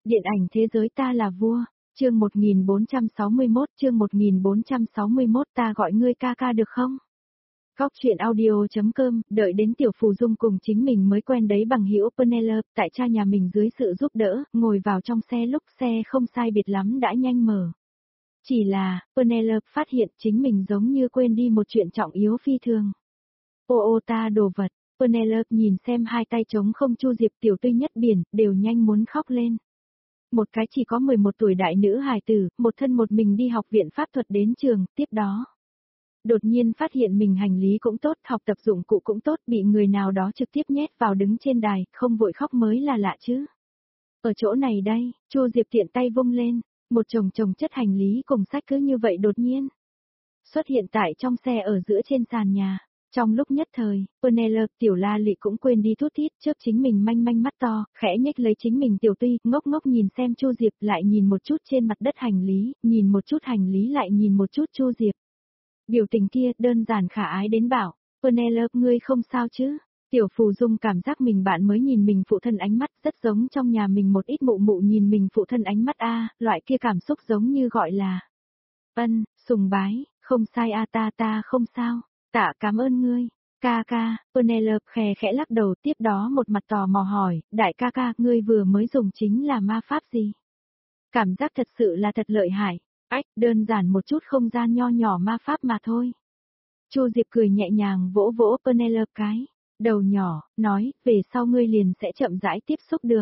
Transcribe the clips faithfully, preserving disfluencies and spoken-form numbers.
Điện ảnh thế giới ta là vua, chương một nghìn bốn trăm sáu mươi mốt, chương một nghìn bốn trăm sáu mươi mốt ta gọi ngươi ca ca được không? Góc chuyện audio.com, đợi đến Tiểu Phù Dung cùng chính mình mới quen đấy bằng hữu Penelope, tại cha nhà mình dưới sự giúp đỡ, ngồi vào trong xe lúc xe không sai biệt lắm đã nhanh mở. Chỉ là, Penelope phát hiện chính mình giống như quên đi một chuyện trọng yếu phi thường. Ô ô ta đồ vật, Penelope nhìn xem hai tay trống không Chu Diệp tiểu tươi nhất biển, đều nhanh muốn khóc lên. Một cái chỉ có mười một tuổi đại nữ hài tử, một thân một mình đi học viện pháp thuật đến trường, tiếp đó. Đột nhiên phát hiện mình hành lý cũng tốt, học tập dụng cụ cũng tốt, bị người nào đó trực tiếp nhét vào đứng trên đài, không vội khóc mới là lạ chứ. Ở chỗ này đây, Chu Diệp tiện tay vung lên, một chồng chồng chất hành lý cùng sách cứ như vậy đột nhiên xuất hiện tại trong xe ở giữa trên sàn nhà. Trong lúc nhất thời, Penelope tiểu la lị cũng quên đi thút thít trước chính mình manh manh mắt to, khẽ nhếch lấy chính mình tiểu tuy, ngốc ngốc nhìn xem Chu Diệp lại nhìn một chút trên mặt đất hành lý, nhìn một chút hành lý lại nhìn một chút Chu Diệp. Biểu tình kia đơn giản khả ái đến bảo, Penelope ngươi không sao chứ? Tiểu Phù Dung cảm giác mình bạn mới nhìn mình phụ thân ánh mắt rất giống trong nhà mình một ít mụ mụ nhìn mình phụ thân ánh mắt a, loại kia cảm xúc giống như gọi là ân, sùng bái, không sai a ta ta không sao. Tạ cảm ơn ngươi, ca ca, Penelope khè khẽ lắc đầu tiếp đó một mặt tò mò hỏi, đại ca ca, ngươi vừa mới dùng chính là ma pháp gì? Cảm giác thật sự là thật lợi hại, ách, đơn giản một chút không gian nho nhỏ ma pháp mà thôi. Chu Diệp cười nhẹ nhàng vỗ vỗ Penelope cái, đầu nhỏ, nói, về sau ngươi liền sẽ chậm rãi tiếp xúc được.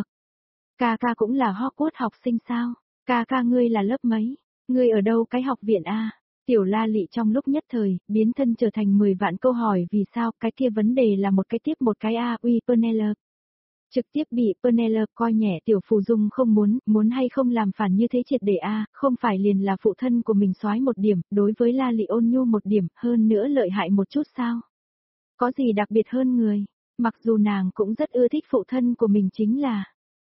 Ca ca cũng là Hogwarts học sinh sao? Ca ca ngươi là lớp mấy? Ngươi ở đâu cái học viện a? Tiểu la lị trong lúc nhất thời, biến thân trở thành mười vạn câu hỏi vì sao, cái kia vấn đề là một cái tiếp một cái a uy Penelope. Trực tiếp bị Penelope coi nhẹ Tiểu Phù Dung không muốn, muốn hay không làm phản như thế triệt để a, không phải liền là phụ thân của mình soái một điểm, đối với la lị ôn nhu một điểm, hơn nữa lợi hại một chút sao? Có gì đặc biệt hơn người, mặc dù nàng cũng rất ưa thích phụ thân của mình chính là...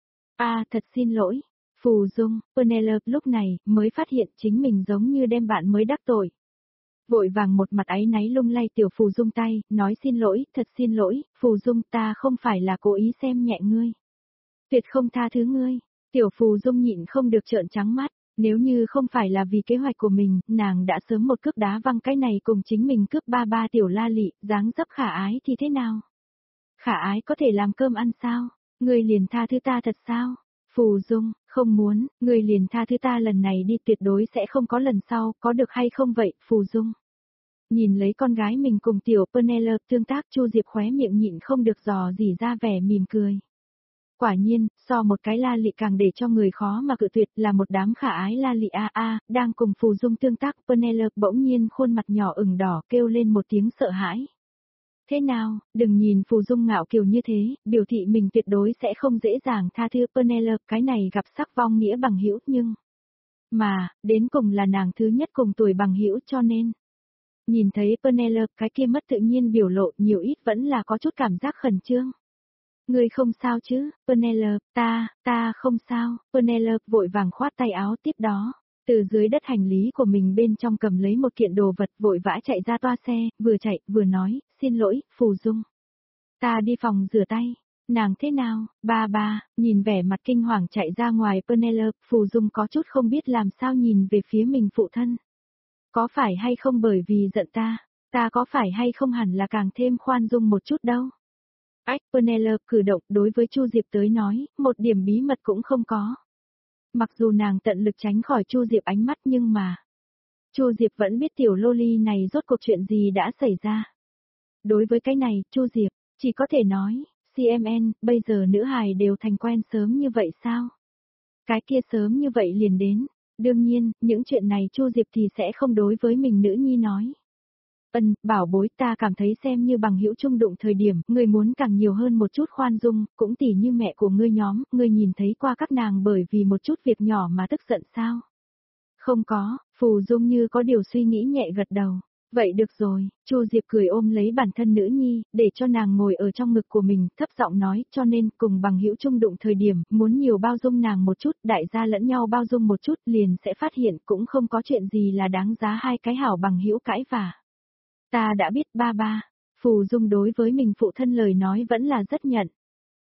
a thật xin lỗi. Phù Dung, Penelope lúc này mới phát hiện chính mình giống như đem bạn mới đắc tội. Vội vàng một mặt áy náy lung lay Tiểu Phù Dung tay, nói xin lỗi, thật xin lỗi, Phù Dung ta không phải là cố ý xem nhẹ ngươi. Tuyệt không tha thứ ngươi, Tiểu Phù Dung nhịn không được trợn trắng mắt, nếu như không phải là vì kế hoạch của mình, nàng đã sớm một cước đá văng cái này cùng chính mình cướp ba ba Tiểu la lị, dáng dấp khả ái thì thế nào? Khả ái có thể làm cơm ăn sao? Ngươi liền tha thứ ta thật sao? Phù Dung, không muốn, người liền tha thứ ta lần này đi tuyệt đối sẽ không có lần sau, có được hay không vậy, Phù Dung. Nhìn lấy con gái mình cùng tiểu Penelope tương tác Chu Diệp khóe miệng nhịn không được dò dỉ ra vẻ mỉm cười. Quả nhiên, so một cái la lị càng để cho người khó mà cự tuyệt là một đám khả ái la lị a a, đang cùng Phù Dung tương tác Penelope bỗng nhiên khuôn mặt nhỏ ửng đỏ kêu lên một tiếng sợ hãi. Thế nào, đừng nhìn Phù Dung ngạo kiều như thế, biểu thị mình tuyệt đối sẽ không dễ dàng tha thứ Penelope cái này gặp sắc vong nghĩa bằng hữu nhưng... Mà, đến cùng là nàng thứ nhất cùng tuổi bằng hữu cho nên... Nhìn thấy Penelope cái kia mất tự nhiên biểu lộ nhiều ít vẫn là có chút cảm giác khẩn trương. Ngươi không sao chứ, Penelope, ta, ta không sao, Penelope vội vàng khoát tay áo tiếp đó. Từ dưới đất hành lý của mình bên trong cầm lấy một kiện đồ vật vội vã chạy ra toa xe, vừa chạy, vừa nói, xin lỗi, Phù Dung. Ta đi phòng rửa tay. Nàng thế nào, ba ba, nhìn vẻ mặt kinh hoàng chạy ra ngoài Penelope, Phù Dung có chút không biết làm sao nhìn về phía mình phụ thân. Có phải hay không bởi vì giận ta, ta có phải hay không hẳn là càng thêm khoan dung một chút đâu. Ách, Penelope cử động đối với Chu Diệp tới nói, một điểm bí mật cũng không có. Mặc dù nàng tận lực tránh khỏi Chu Diệp ánh mắt nhưng mà... Chu Diệp vẫn biết tiểu loli này rốt cuộc chuyện gì đã xảy ra. Đối với cái này, Chu Diệp, chỉ có thể nói, xê em en, bây giờ nữ hài đều thành quen sớm như vậy sao? Cái kia sớm như vậy liền đến. Đương nhiên, những chuyện này Chu Diệp thì sẽ không đối với mình nữ nhi nói. Ân, bảo bối ta cảm thấy xem như bằng hữu chung đụng thời điểm, ngươi muốn càng nhiều hơn một chút khoan dung, cũng tỉ như mẹ của ngươi nhóm, ngươi nhìn thấy qua các nàng bởi vì một chút việc nhỏ mà tức giận sao? Không có, Phù Dung như có điều suy nghĩ nhẹ gật đầu. Vậy được rồi, Chu Diệp cười ôm lấy bản thân nữ nhi, để cho nàng ngồi ở trong ngực của mình, thấp giọng nói, cho nên cùng bằng hữu chung đụng thời điểm, muốn nhiều bao dung nàng một chút, đại gia lẫn nhau bao dung một chút, liền sẽ phát hiện cũng không có chuyện gì là đáng giá hai cái hảo bằng hữu cãi vả. Ta đã biết ba ba, Phù Dung đối với mình phụ thân lời nói vẫn là rất nhận.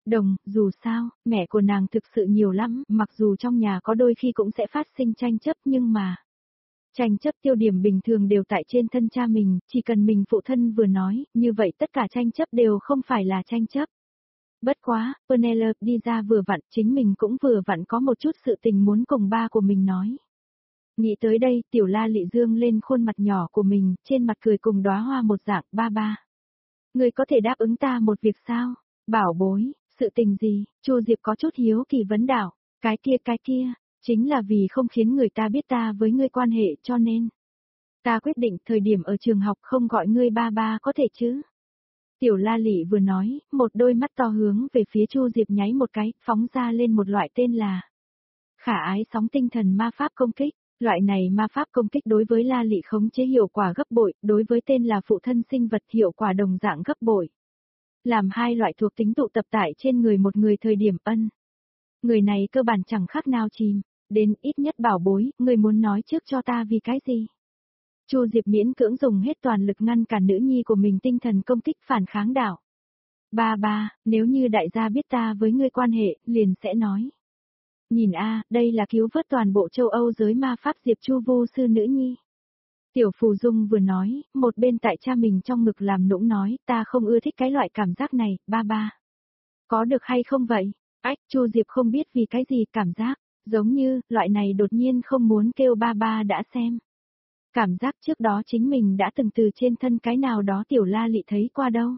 Đồng, dù sao, mẹ của nàng thực sự nhiều lắm, mặc dù trong nhà có đôi khi cũng sẽ phát sinh tranh chấp nhưng mà. Tranh chấp tiêu điểm bình thường đều tại trên thân cha mình, chỉ cần mình phụ thân vừa nói, như vậy tất cả tranh chấp đều không phải là tranh chấp. Bất quá, Penelope đi ra vừa vặn, chính mình cũng vừa vặn có một chút sự tình muốn cùng ba của mình nói. Nghĩ tới đây, tiểu La Lị dương lên khuôn mặt nhỏ của mình, trên mặt cười cùng đóa hoa một dạng, ba ba. Người có thể đáp ứng ta một việc sao? Bảo bối, sự tình gì? Chu Diệp có chút hiếu kỳ vấn đảo, cái kia cái kia, chính là vì không khiến người ta biết ta với ngươi quan hệ cho nên. Ta quyết định thời điểm ở trường học không gọi ngươi ba ba có thể chứ? Tiểu La Lị vừa nói, một đôi mắt to hướng về phía Chu Diệp nháy một cái, phóng ra lên một loại tên là Khả Ái Sóng Tinh Thần Ma Pháp Công Kích. Loại này ma pháp công kích đối với La Lị khống chế hiệu quả gấp bội, đối với tên là phụ thân sinh vật hiệu quả đồng dạng gấp bội. Làm hai loại thuộc tính tụ tập tại trên người một người thời điểm ân. Người này cơ bản chẳng khác nào chìm, đến ít nhất bảo bối, người muốn nói trước cho ta vì cái gì? Chu Diệp miễn cưỡng dùng hết toàn lực ngăn cản nữ nhi của mình tinh thần công kích phản kháng đảo. Ba ba, nếu như đại gia biết ta với ngươi quan hệ, liền sẽ nói. Nhìn a, đây là cứu vớt toàn bộ châu Âu giới ma pháp Diệp Chu vô sư nữ nhi. Tiểu Phù Dung vừa nói, một bên tại cha mình trong ngực làm nũng nói, ta không ưa thích cái loại cảm giác này, ba ba. Có được hay không vậy? Ách, Chu Diệp không biết vì cái gì cảm giác, giống như, loại này đột nhiên không muốn kêu ba ba đã xem. Cảm giác trước đó chính mình đã từng từ trên thân cái nào đó tiểu La Lị thấy qua đâu.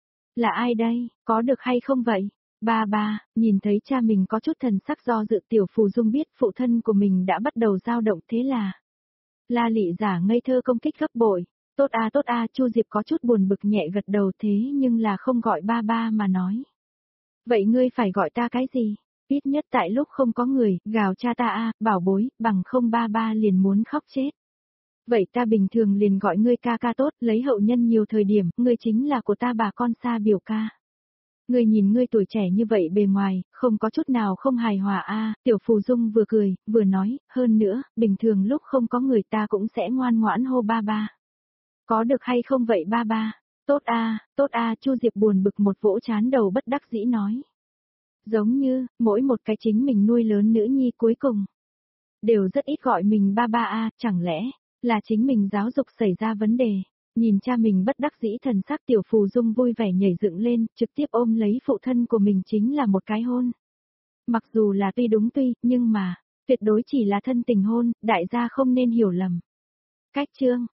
Là ai đây, có được hay không vậy? Ba ba, nhìn thấy cha mình có chút thần sắc do dự tiểu Phù Dung biết phụ thân của mình đã bắt đầu dao động thế là. La Lị giả ngây thơ công kích gấp bội. Tốt a tốt a, Chu Diệp có chút buồn bực nhẹ gật đầu thế nhưng là không gọi ba ba mà nói. Vậy ngươi phải gọi ta cái gì? Ít nhất tại lúc không có người, gào cha ta a, bảo bối, bằng không ba ba liền muốn khóc chết. Vậy ta bình thường liền gọi ngươi ca ca tốt, lấy hậu nhân nhiều thời điểm, ngươi chính là của ta bà con xa biểu ca. Ngươi nhìn ngươi tuổi trẻ như vậy bề ngoài, không có chút nào không hài hòa a. Tiểu Phù Dung vừa cười, vừa nói, hơn nữa, bình thường lúc không có người ta cũng sẽ ngoan ngoãn hô ba ba. Có được hay không vậy ba ba? Tốt a, tốt a, Chu Diệp buồn bực một vỗ chán đầu bất đắc dĩ nói. Giống như, mỗi một cái chính mình nuôi lớn nữ nhi cuối cùng, đều rất ít gọi mình ba ba a, chẳng lẽ, là chính mình giáo dục xảy ra vấn đề. Nhìn cha mình bất đắc dĩ thần sắc tiểu Phù Dung vui vẻ nhảy dựng lên, trực tiếp ôm lấy phụ thân của mình chính là một cái hôn. Mặc dù là tuy đúng tuy, nhưng mà, tuyệt đối chỉ là thân tình hôn, đại gia không nên hiểu lầm. Cách chương,